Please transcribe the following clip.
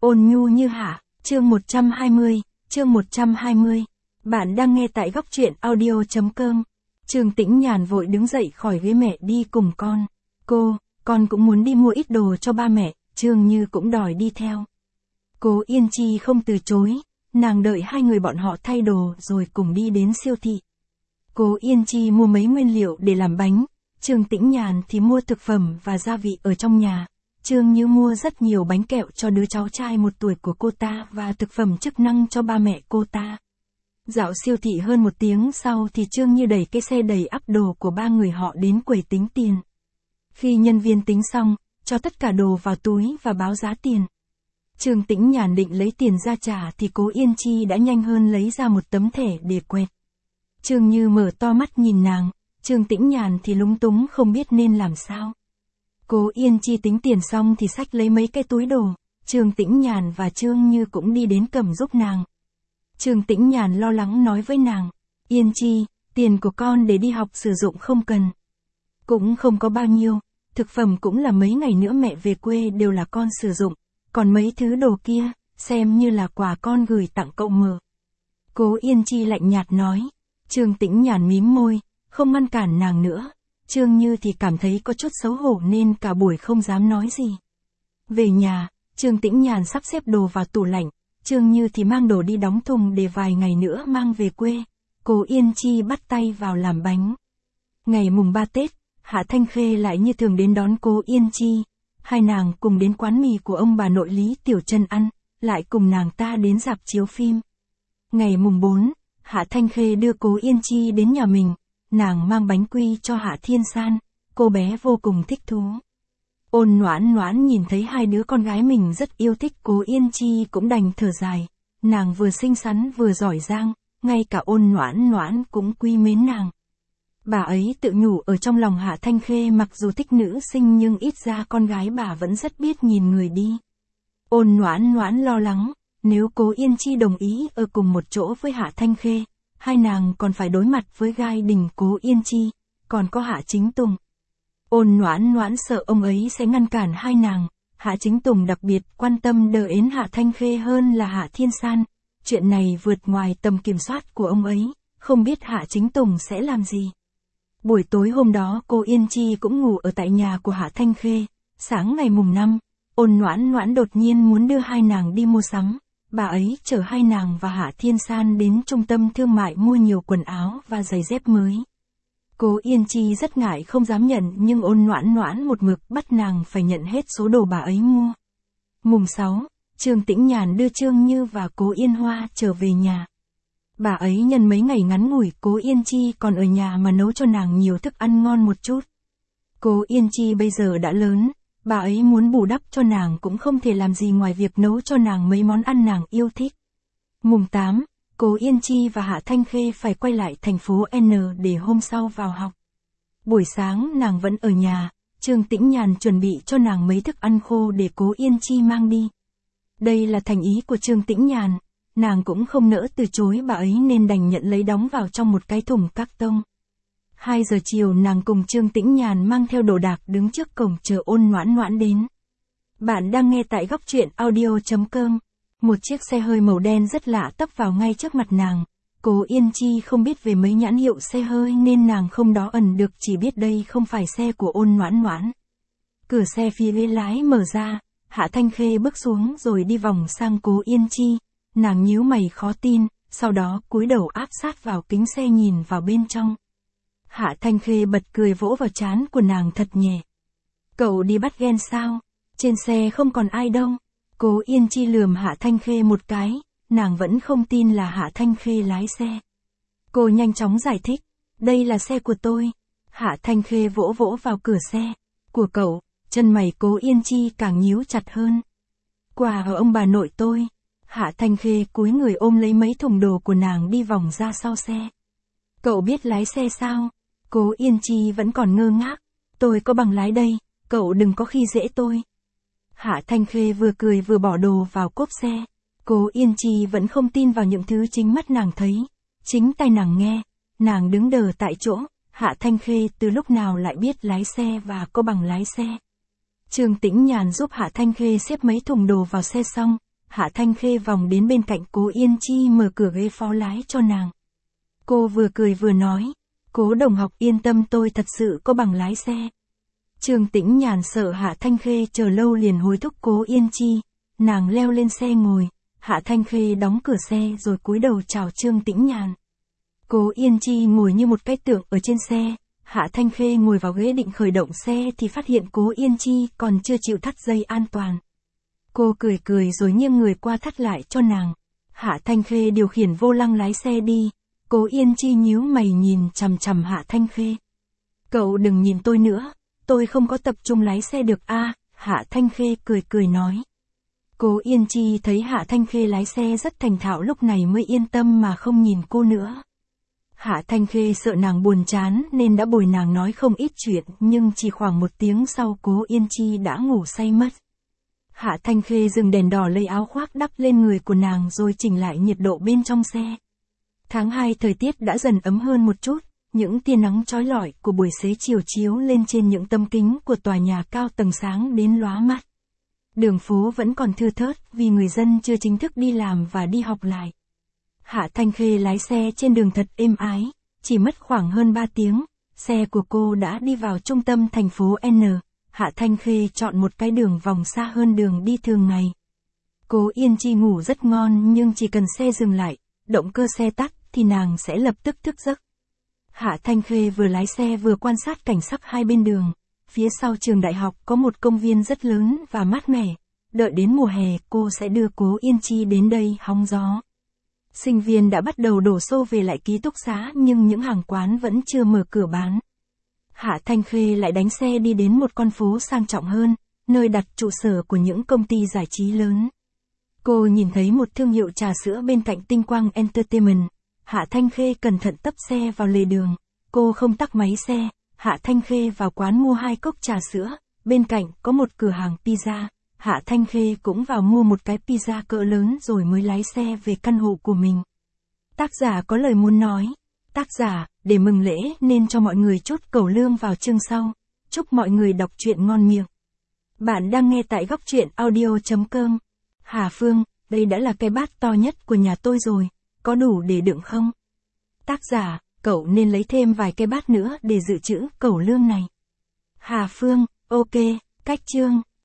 Ôn nhu như Hạ, chương 120, chương 120. Bạn đang nghe tại góc truyện audio.com. Trương Tĩnh Nhàn vội đứng dậy khỏi ghế mẹ đi cùng con. Con cũng muốn đi mua ít đồ cho ba mẹ, Trương Như cũng đòi đi theo. Cố Yên Chi không từ chối, nàng đợi hai người bọn họ thay đồ rồi cùng đi đến siêu thị. Cố Yên Chi mua mấy nguyên liệu để làm bánh, Trương Tĩnh Nhàn thì mua thực phẩm và gia vị ở trong nhà. Trương Như mua rất nhiều bánh kẹo cho đứa cháu trai 1 tuổi của cô ta và thực phẩm chức năng cho ba mẹ cô ta. Dạo siêu thị hơn 1 tiếng sau thì Trương Như đẩy cái xe đầy ắp đồ của ba người họ đến quầy tính tiền. Khi nhân viên tính xong, cho tất cả đồ vào túi và báo giá tiền. Trương Tĩnh Nhàn định lấy tiền ra trả thì Cố Yên Chi đã nhanh hơn lấy ra một tấm thẻ để quẹt. Trương Như mở to mắt nhìn nàng, Trương Tĩnh Nhàn thì lúng túng không biết nên làm sao. Cố Yên Chi tính tiền xong thì xách lấy mấy cái túi đồ, Trương Tĩnh Nhàn và Trương Như cũng đi đến cầm giúp nàng. Trương Tĩnh Nhàn lo lắng nói với nàng, Yên Chi, tiền của con để đi học sử dụng không cần. Cũng không có bao nhiêu, thực phẩm cũng là mấy ngày nữa mẹ về quê đều là con sử dụng, còn mấy thứ đồ kia, xem như là quà con gửi tặng cậu mờ. Cố Yên Chi lạnh nhạt nói, Trương Tĩnh Nhàn mím môi, không ngăn cản nàng nữa. Trương Như thì cảm thấy có chút xấu hổ nên cả buổi không dám nói gì. Về nhà, Trương Tĩnh Nhàn sắp xếp đồ vào tủ lạnh, Trương Như thì mang đồ đi đóng thùng để vài ngày nữa mang về quê. Cố Yên Chi bắt tay vào làm bánh. Ngày mùng 3 Tết, Hạ Thanh Khê lại như thường đến đón Cố Yên Chi. Hai nàng cùng đến quán mì của ông bà nội Lý Tiểu Trân ăn, lại cùng nàng ta đến rạp chiếu phim. Ngày mùng 4, Hạ Thanh Khê đưa Cố Yên Chi đến nhà mình. Nàng mang bánh quy cho Hạ Thiên San, cô bé vô cùng thích thú. Ôn Noãn Noãn nhìn thấy hai đứa con gái mình rất yêu thích Cố Yên Chi cũng đành thở dài. Nàng vừa xinh xắn vừa giỏi giang, ngay cả Ôn Noãn Noãn cũng quý mến nàng. Bà ấy tự nhủ ở trong lòng Hạ Thanh Khê mặc dù thích nữ sinh nhưng ít ra con gái bà vẫn rất biết nhìn người đi. Ôn Noãn Noãn lo lắng, nếu Cố Yên Chi đồng ý ở cùng một chỗ với Hạ Thanh Khê, hai nàng còn phải đối mặt với gai đình Cố Yên Chi, còn có Hạ Chính Tùng. Ôn Noãn Noãn sợ ông ấy sẽ ngăn cản hai nàng, Hạ Chính Tùng đặc biệt quan tâm đờ ến Hạ Thanh Khê hơn là Hạ Thiên San. Chuyện này vượt ngoài tầm kiểm soát của ông ấy, không biết Hạ Chính Tùng sẽ làm gì. Buổi tối hôm đó cô Yên Chi cũng ngủ ở tại nhà của Hạ Thanh Khê. Sáng ngày mùng 5, Ôn Noãn Noãn đột nhiên muốn đưa hai nàng đi mua sắm. Bà ấy chở hai nàng và Hạ Thiên San đến trung tâm thương mại mua nhiều quần áo và giày dép mới. Cố Yên Chi rất ngại không dám nhận nhưng Ôn Noãn Noãn một mực bắt nàng phải nhận hết số đồ bà ấy mua. Mùng 6, Trương Tĩnh Nhàn đưa Trương Như và Cố Yên Hoa trở về nhà. Bà ấy nhân mấy ngày ngắn ngủi Cố Yên Chi còn ở nhà mà nấu cho nàng nhiều thức ăn ngon một chút. Cố Yên Chi bây giờ đã lớn. Bà ấy muốn bù đắp cho nàng cũng không thể làm gì ngoài việc nấu cho nàng mấy món ăn nàng yêu thích. Mùng 8, Cố Yên Chi và Hạ Thanh Khê phải quay lại thành phố N để hôm sau vào học. Buổi sáng nàng vẫn ở nhà, Trương Tĩnh Nhàn chuẩn bị cho nàng mấy thức ăn khô để Cố Yên Chi mang đi. Đây là thành ý của Trương Tĩnh Nhàn, nàng cũng không nỡ từ chối bà ấy nên đành nhận lấy đóng vào trong một cái thùng các tông. 2 giờ chiều nàng cùng Trương Tĩnh Nhàn mang theo đồ đạc đứng trước cổng chờ Ôn Noãn Noãn đến. Bạn đang nghe tại góc truyện audio.com. Một chiếc xe hơi màu đen rất lạ tấp vào ngay trước mặt nàng. Cố Yên Chi không biết về mấy nhãn hiệu xe hơi nên nàng không đo ẩn được, chỉ biết đây không phải xe của Ôn Noãn Noãn. Cửa xe phía ghế lái mở ra, Hạ Thanh Khê bước xuống rồi đi vòng sang Cố Yên Chi. Nàng nhíu mày khó tin, sau đó cúi đầu áp sát vào kính xe nhìn vào bên trong. Hạ Thanh Khê bật cười vỗ vào trán của nàng thật nhẹ. Cậu đi bắt ghen sao? Trên xe không còn ai đâu. Cố Yên Chi lườm Hạ Thanh Khê một cái, nàng vẫn không tin là Hạ Thanh Khê lái xe. Cô nhanh chóng giải thích, đây là xe của tôi. Hạ Thanh Khê vỗ vỗ vào cửa xe. Của cậu, chân mày Cố Yên Chi càng nhíu chặt hơn. Quà ở ông bà nội tôi. Hạ Thanh Khê cúi người ôm lấy mấy thùng đồ của nàng đi vòng ra sau xe. Cậu biết lái xe sao? Cố Yên Chi vẫn còn ngơ ngác. Tôi có bằng lái đây, cậu đừng có khi dễ tôi. Hạ Thanh Khê vừa cười vừa bỏ đồ vào cốp xe. Cố Yên Chi vẫn không tin vào những thứ chính mắt nàng thấy, chính tai nàng nghe. Nàng đứng đờ tại chỗ, Hạ Thanh Khê từ lúc nào lại biết lái xe và có bằng lái xe. Trương Tĩnh Nhàn giúp Hạ Thanh Khê xếp mấy thùng đồ vào xe xong, Hạ Thanh Khê vòng đến bên cạnh Cố Yên Chi mở cửa ghế phó lái cho nàng. Cô vừa cười vừa nói, Cố đồng học yên tâm tôi thật sự có bằng lái xe. Trương Tĩnh Nhàn sợ Hạ Thanh Khê chờ lâu liền hối thúc Cố Yên Chi, nàng leo lên xe ngồi, Hạ Thanh Khê đóng cửa xe rồi cúi đầu chào Trương Tĩnh Nhàn. Cố Yên Chi ngồi như một cái tượng ở trên xe, Hạ Thanh Khê ngồi vào ghế định khởi động xe thì phát hiện Cố Yên Chi còn chưa chịu thắt dây an toàn. Cô cười cười rồi nghiêng người qua thắt lại cho nàng. Hạ Thanh Khê điều khiển vô lăng lái xe đi. Cố Yên Chi nhíu mày nhìn chằm chằm Hạ Thanh Khê. Cậu đừng nhìn tôi nữa, tôi không có tập trung lái xe được a. Hạ Thanh Khê cười cười nói. Cố Yên Chi thấy Hạ Thanh Khê lái xe rất thành thạo lúc này mới yên tâm mà không nhìn cô nữa. Hạ Thanh Khê sợ nàng buồn chán nên đã bồi nàng nói không ít chuyện, nhưng chỉ khoảng 1 tiếng sau Cố Yên Chi đã ngủ say mất. Hạ Thanh Khê dừng đèn đỏ lấy áo khoác đắp lên người của nàng rồi chỉnh lại nhiệt độ bên trong xe. Tháng 2 thời tiết đã dần ấm hơn một chút, những tia nắng chói lọi của buổi xế chiều chiếu lên trên những tấm kính của tòa nhà cao tầng sáng đến lóa mắt. Đường phố vẫn còn thưa thớt vì người dân chưa chính thức đi làm và đi học lại. Hạ Thanh Khê lái xe trên đường thật êm ái, chỉ mất khoảng hơn 3 tiếng, xe của cô đã đi vào trung tâm thành phố N. Hạ Thanh Khê chọn một cái đường vòng xa hơn đường đi thường ngày. Cố Yên Chi ngủ rất ngon nhưng chỉ cần xe dừng lại, động cơ xe tắt thì nàng sẽ lập tức thức giấc. Hạ Thanh Khê vừa lái xe vừa quan sát cảnh sắc hai bên đường. Phía sau trường đại học có một công viên rất lớn và mát mẻ. Đợi đến mùa hè cô sẽ đưa Cố Yên Chi đến đây hóng gió. Sinh viên đã bắt đầu đổ xô về lại ký túc xá nhưng những hàng quán vẫn chưa mở cửa bán. Hạ Thanh Khê lại đánh xe đi đến một con phố sang trọng hơn, nơi đặt trụ sở của những công ty giải trí lớn. Cô nhìn thấy một thương hiệu trà sữa bên cạnh Tinh Quang Entertainment. Hạ Thanh Khê cẩn thận tấp xe vào lề đường. Cô không tắc máy xe. Hạ Thanh Khê vào quán mua 2 cốc trà sữa. Bên cạnh có một cửa hàng pizza. Hạ Thanh Khê cũng vào mua một cái pizza cỡ lớn rồi mới lái xe về căn hộ của mình. Tác giả có lời muốn nói. Tác giả, để mừng lễ nên cho mọi người chút cẩu lương vào chương sau. Chúc mọi người đọc truyện ngon miệng. Bạn đang nghe tại góc truyện audio.com. Hà Phương, đây đã là cái bát to nhất của nhà tôi rồi, có đủ để đựng không? Tác giả, cậu nên lấy thêm vài cái bát nữa để dự trữ cẩu lương này. Hà Phương, ok, cách chương.